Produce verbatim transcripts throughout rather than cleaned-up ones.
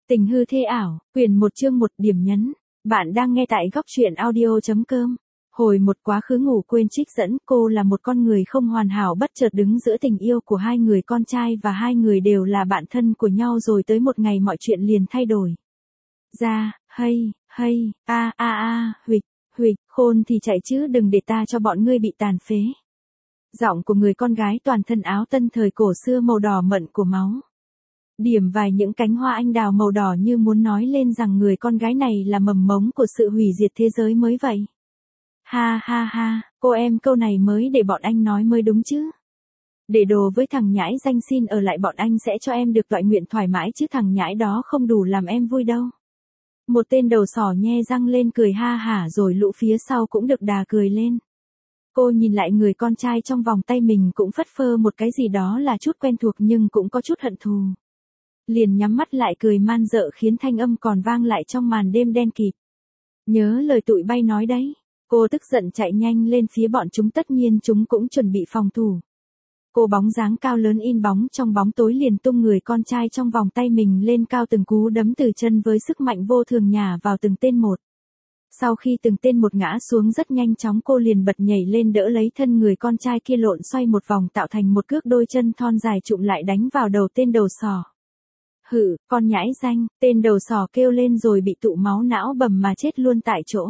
Tình hư thê ảo, quyển một chương một điểm nhấn. Bạn đang nghe tại góc truyện audio.com. Hồi một quá khứ ngủ quên trích dẫn, cô là một con người không hoàn hảo bất chợt đứng giữa tình yêu của hai người con trai và hai người đều là bạn thân của nhau rồi tới một ngày mọi chuyện liền thay đổi. Ra, hay, hay, a a a, huỵch, huỵch, khôn thì chạy chứ đừng để ta cho bọn ngươi bị tàn phế. Giọng của người con gái toàn thân áo tân thời cổ xưa màu đỏ mận của máu. Điểm vài những cánh hoa anh đào màu đỏ như muốn nói lên rằng người con gái này là mầm mống của sự hủy diệt thế giới mới vậy. Ha ha ha, cô em câu này mới để bọn anh nói mới đúng chứ. Để đồ với thằng nhãi danh xin ở lại bọn anh sẽ cho em được tọa nguyện thoải mái chứ thằng nhãi đó không đủ làm em vui đâu. Một tên đầu sỏ nhe răng lên cười ha hả rồi lũ phía sau cũng được đà cười lên. Cô nhìn lại người con trai trong vòng tay mình cũng phất phơ một cái gì đó là chút quen thuộc nhưng cũng có chút hận thù. Liền nhắm mắt lại cười man dợ khiến thanh âm còn vang lại trong màn đêm đen kịt. Nhớ lời tụi bay nói đấy. Cô tức giận chạy nhanh lên phía bọn chúng tất nhiên chúng cũng chuẩn bị phòng thủ. Cô bóng dáng cao lớn in bóng trong bóng tối liền tung người con trai trong vòng tay mình lên cao từng cú đấm từ chân với sức mạnh vô thường nhả vào từng tên một. Sau khi từng tên một ngã xuống rất nhanh chóng cô liền bật nhảy lên đỡ lấy thân người con trai kia lộn xoay một vòng tạo thành một cước đôi chân thon dài trụm lại đánh vào đầu tên đầu sỏ. Hự, con nhãi danh, tên đầu sỏ kêu lên rồi bị tụ máu não bầm mà chết luôn tại chỗ.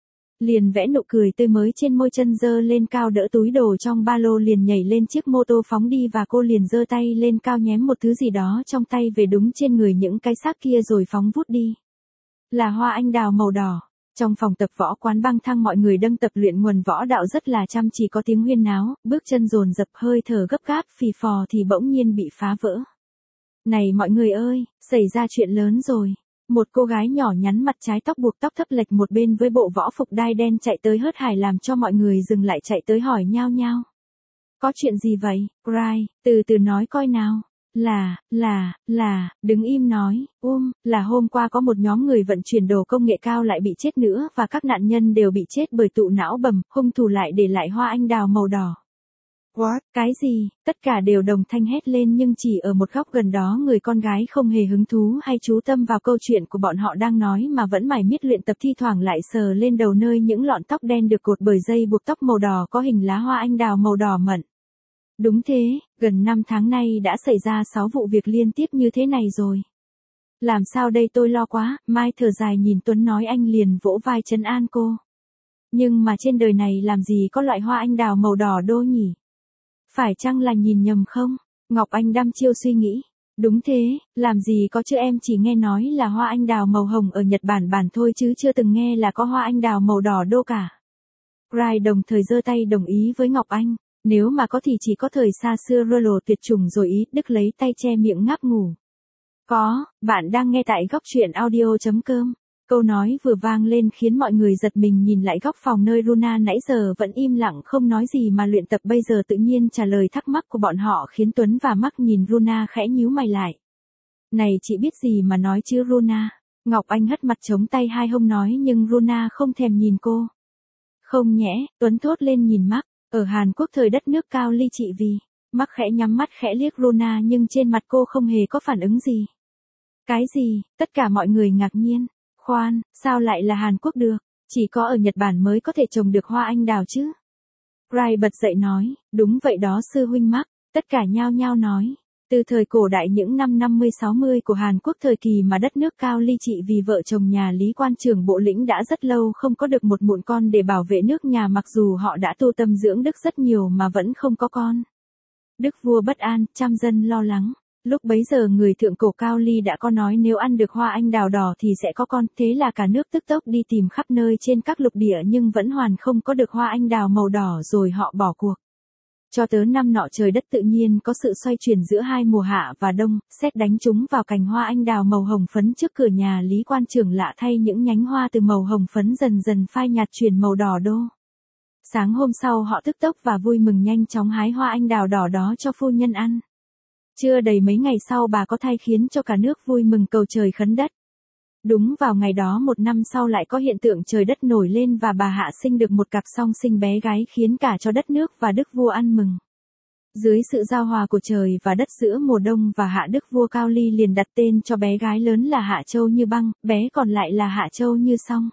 Liền vẽ nụ cười tươi mới trên môi chân giơ lên cao đỡ túi đồ trong ba lô liền nhảy lên chiếc mô tô phóng đi và cô liền giơ tay lên cao nhém một thứ gì đó trong tay về đúng trên người những cái xác kia rồi phóng vút đi. Là hoa anh đào màu đỏ. Trong phòng tập võ quán băng thăng mọi người đang tập luyện nguồn võ đạo rất là chăm chỉ có tiếng huyên náo, bước chân dồn dập hơi thở gấp gáp phì phò thì bỗng nhiên bị phá vỡ. Này mọi người ơi, xảy ra chuyện lớn rồi. Một cô gái nhỏ nhắn mặt trái tóc buộc tóc thấp lệch một bên với bộ võ phục đai đen chạy tới hớt hải làm cho mọi người dừng lại chạy tới hỏi nhao nhao. Có chuyện gì vậy, Cry, từ từ nói coi nào. Là, là, là, đứng im nói, um, là hôm qua có một nhóm người vận chuyển đồ công nghệ cao lại bị chết nữa và các nạn nhân đều bị chết bởi tụ não bầm, hung thủ lại để lại hoa anh đào màu đỏ. What? Cái gì? Tất cả đều đồng thanh hét lên nhưng chỉ ở một góc gần đó người con gái không hề hứng thú hay chú tâm vào câu chuyện của bọn họ đang nói mà vẫn mải miết luyện tập thi thoảng lại sờ lên đầu nơi những lọn tóc đen được cột bởi dây buộc tóc màu đỏ có hình lá hoa anh đào màu đỏ mận. Đúng thế, gần năm tháng nay đã xảy ra sáu vụ việc liên tiếp như thế này rồi. Làm sao đây tôi lo quá, Mai thở dài nhìn Tuấn nói anh liền vỗ vai trấn an cô. Nhưng mà trên đời này làm gì có loại hoa anh đào màu đỏ đô nhỉ? Phải chăng là nhìn nhầm không? Ngọc Anh đăm chiêu suy nghĩ. Đúng thế, làm gì có chứ em chỉ nghe nói là hoa anh đào màu hồng ở Nhật Bản bản thôi chứ chưa từng nghe là có hoa anh đào màu đỏ đô cả. Cry đồng thời giơ tay đồng ý với Ngọc Anh. Nếu mà có thì chỉ có thời xa xưa rơ lồ tuyệt chủng rồi ý, Đức lấy tay che miệng ngáp ngủ. Có, bạn đang nghe tại góc truyện audio.com. Câu nói vừa vang lên khiến mọi người giật mình nhìn lại góc phòng nơi Runa nãy giờ vẫn im lặng không nói gì mà luyện tập bây giờ tự nhiên trả lời thắc mắc của bọn họ khiến Tuấn và Mắc nhìn Runa khẽ nhíu mày lại. Này chị biết gì mà nói chứ Runa? Ngọc Anh hất mặt chống tay hai hông nói nhưng Runa không thèm nhìn cô. Không nhẽ, Tuấn thốt lên nhìn Mắc. Ở Hàn Quốc thời đất nước cao ly trị vì, Mắc khẽ nhắm mắt khẽ liếc Runa nhưng trên mặt cô không hề có phản ứng gì. Cái gì? Tất cả mọi người ngạc nhiên. Khoan, sao lại là Hàn Quốc được? Chỉ có ở Nhật Bản mới có thể trồng được hoa anh đào chứ? Cry bật dậy nói, đúng vậy đó sư huynh Mắc, tất cả nhao nhao nói. Từ thời cổ đại những năm năm mươi sáu mươi của Hàn Quốc thời kỳ mà đất nước cao ly trị vì vợ chồng nhà Lý quan trưởng bộ lĩnh đã rất lâu không có được một mụn con để bảo vệ nước nhà mặc dù họ đã tu tâm dưỡng đức rất nhiều mà vẫn không có con. Đức vua bất an, trăm dân lo lắng. Lúc bấy giờ người thượng cổ Cao Ly đã có nói nếu ăn được hoa anh đào đỏ thì sẽ có con, thế là cả nước tức tốc đi tìm khắp nơi trên các lục địa nhưng vẫn hoàn không có được hoa anh đào màu đỏ rồi họ bỏ cuộc. Cho tới năm nọ trời đất tự nhiên có sự xoay chuyển giữa hai mùa hạ và đông, sét đánh trúng vào cành hoa anh đào màu hồng phấn trước cửa nhà Lý quan trưởng lạ thay những nhánh hoa từ màu hồng phấn dần dần phai nhạt chuyển màu đỏ đô. Sáng hôm sau họ tức tốc và vui mừng nhanh chóng hái hoa anh đào đỏ đó cho phu nhân ăn. Chưa đầy mấy ngày sau bà có thai khiến cho cả nước vui mừng cầu trời khấn đất. Đúng vào ngày đó một năm sau lại có hiện tượng trời đất nổi lên và bà hạ sinh được một cặp song sinh bé gái khiến cả cho đất nước và đức vua ăn mừng. Dưới sự giao hòa của trời và đất giữa mùa đông và Hạ Đức vua Cao Ly liền đặt tên cho bé gái lớn là Hạ Châu Như Băng, bé còn lại là Hạ Châu Như Song.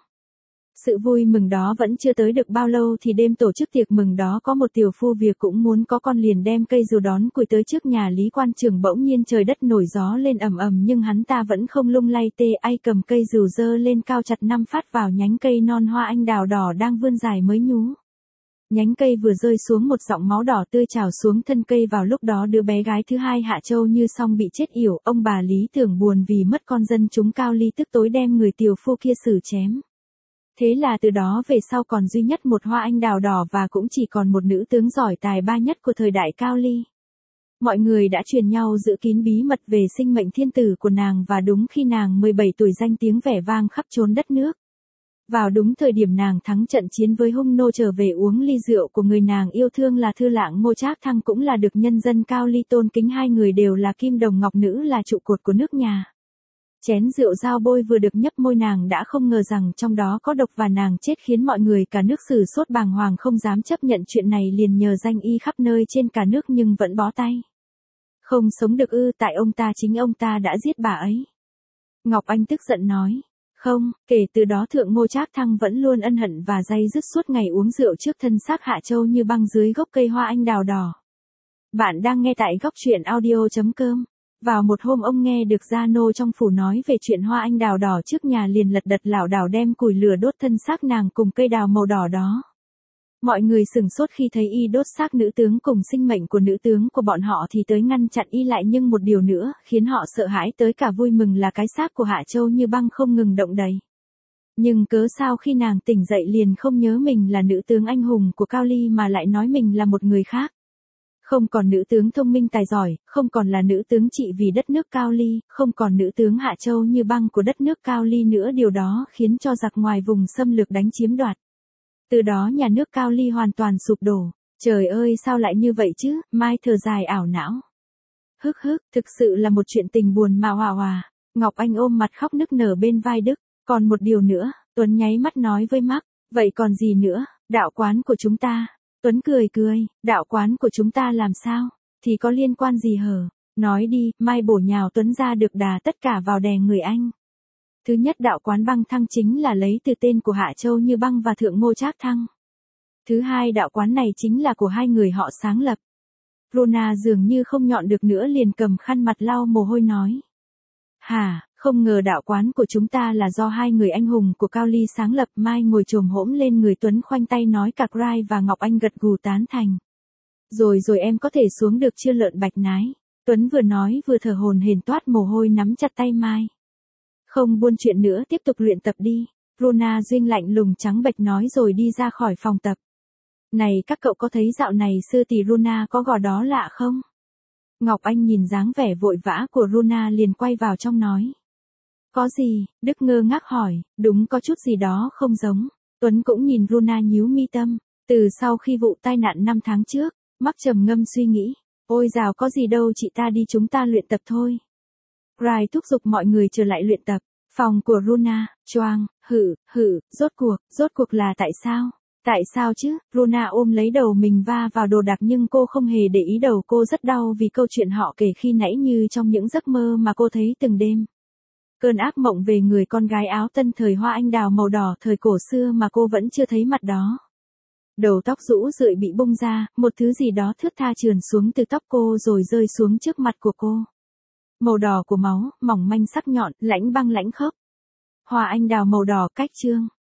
Sự vui mừng đó vẫn chưa tới được bao lâu thì đêm tổ chức tiệc mừng đó có một tiểu phu việc cũng muốn có con liền đem cây dù đón củi tới trước nhà Lý Quan Trường. Bỗng nhiên trời đất nổi gió lên ầm ầm nhưng hắn ta vẫn không lung lay tê ai, cầm cây dù dơ lên cao chặt năm phát vào nhánh cây non hoa anh đào đỏ đang vươn dài mới nhú. Nhánh cây vừa rơi xuống một giọng máu đỏ tươi trào xuống thân cây. Vào lúc đó đứa bé gái thứ hai Hạ Châu Như Song bị chết yểu. Ông bà Lý tưởng buồn vì mất con, dân chúng Cao Ly tức tối đem người tiểu phu kia xử chém. Thế là từ đó về sau còn duy nhất một hoa anh đào đỏ và cũng chỉ còn một nữ tướng giỏi tài ba nhất của thời đại Cao Ly. Mọi người đã truyền nhau giữ kín bí mật về sinh mệnh thiên tử của nàng và đúng khi nàng mười bảy tuổi danh tiếng vẻ vang khắp chốn đất nước. Vào đúng thời điểm nàng thắng trận chiến với hung nô trở về uống ly rượu của người nàng yêu thương là Thư Lạng Ngô Trác Thăng cũng là được nhân dân Cao Ly tôn kính, hai người đều là kim đồng ngọc nữ là trụ cột của nước nhà. Chén rượu dao bôi vừa được nhấp môi nàng đã không ngờ rằng trong đó có độc và nàng chết khiến mọi người cả nước sửng sốt bàng hoàng không dám chấp nhận chuyện này liền nhờ danh y khắp nơi trên cả nước nhưng vẫn bó tay. Không sống được ư, tại ông ta chính ông ta đã giết bà ấy. Ngọc Anh tức giận nói. Không, kể từ đó Thượng Ngô Trác Thăng vẫn luôn ân hận và day dứt suốt ngày uống rượu trước thân xác Hạ Châu Như Băng dưới gốc cây hoa anh đào đỏ. Bạn đang nghe tại góc truyện audio chấm com. Vào một hôm ông nghe được gia nô trong phủ nói về chuyện hoa anh đào đỏ trước nhà liền lật đật lảo đảo đem củi lửa đốt thân xác nàng cùng cây đào màu đỏ đó. Mọi người sửng sốt khi thấy y đốt xác nữ tướng cùng sinh mệnh của nữ tướng của bọn họ thì tới ngăn chặn y lại, nhưng một điều nữa khiến họ sợ hãi tới cả vui mừng là cái xác của Hạ Châu Như Băng không ngừng động đậy. Nhưng cớ sao khi nàng tỉnh dậy liền không nhớ mình là nữ tướng anh hùng của Cao Ly mà lại nói mình là một người khác. Không còn nữ tướng thông minh tài giỏi, không còn là nữ tướng trị vì đất nước Cao Ly, không còn nữ tướng Hạ Châu Như Băng của đất nước Cao Ly nữa, điều đó khiến cho giặc ngoài vùng xâm lược đánh chiếm đoạt. Từ đó nhà nước Cao Ly hoàn toàn sụp đổ. Trời ơi sao lại như vậy chứ, Mai thở dài ảo não. Hức hức, thực sự là một chuyện tình buồn mà hòa hòa. Ngọc Anh ôm mặt khóc nức nở bên vai Đức. Còn một điều nữa, Tuấn nháy mắt nói với Mark, vậy còn gì nữa, đạo quán của chúng ta. Tuấn cười cười, đạo quán của chúng ta làm sao, thì có liên quan gì hở, nói đi. Mai bổ nhào Tuấn ra được đà tất cả vào đè người anh. Thứ nhất, đạo quán Băng Thăng chính là lấy từ tên của Hạ Châu Như Băng và Thượng Ngô Trác Thăng. Thứ hai, đạo quán này chính là của hai người họ sáng lập. Rona dường như không nhọn được nữa liền cầm khăn mặt lau mồ hôi nói. Hả, không ngờ đạo quán của chúng ta là do hai người anh hùng của Cao Ly sáng lập. Mai ngồi chồm hổm lên người Tuấn khoanh tay nói cặc rai và Ngọc Anh gật gù tán thành. Rồi rồi em có thể xuống được chưa lợn bạch nái. Tuấn vừa nói vừa thở hổn hển toát mồ hôi nắm chặt tay Mai. Không buôn chuyện nữa, tiếp tục luyện tập đi. Rona Duyên lạnh lùng trắng bệch nói rồi đi ra khỏi phòng tập. Này các cậu có thấy dạo này sư tỷ Rona có gò đó lạ không? Ngọc Anh nhìn dáng vẻ vội vã của Rona liền quay vào trong nói. Có gì? Đức ngơ ngác hỏi. Đúng có chút gì đó không giống. Tuấn cũng nhìn Rona nhíu mi tâm. Từ sau khi vụ tai nạn năm tháng trước, Mark trầm ngâm suy nghĩ. Ôi dào có gì đâu chị ta đi chúng ta luyện tập thôi. Rai thúc giục mọi người trở lại luyện tập. Phòng của Rona, choang, hử, hử, rốt cuộc, rốt cuộc là tại sao? Tại sao chứ? Rona ôm lấy đầu mình va vào đồ đạc nhưng cô không hề để ý, đầu cô rất đau vì câu chuyện họ kể khi nãy như trong những giấc mơ mà cô thấy từng đêm. Cơn ác mộng về người con gái áo tân thời hoa anh đào màu đỏ thời cổ xưa mà cô vẫn chưa thấy mặt đó. Đầu tóc rũ rượi bị bung ra, một thứ gì đó thướt tha trườn xuống từ tóc cô rồi rơi xuống trước mặt của cô. Màu đỏ của máu, mỏng manh sắc nhọn, lãnh băng lãnh khốc. Hoa anh đào màu đỏ cách trương.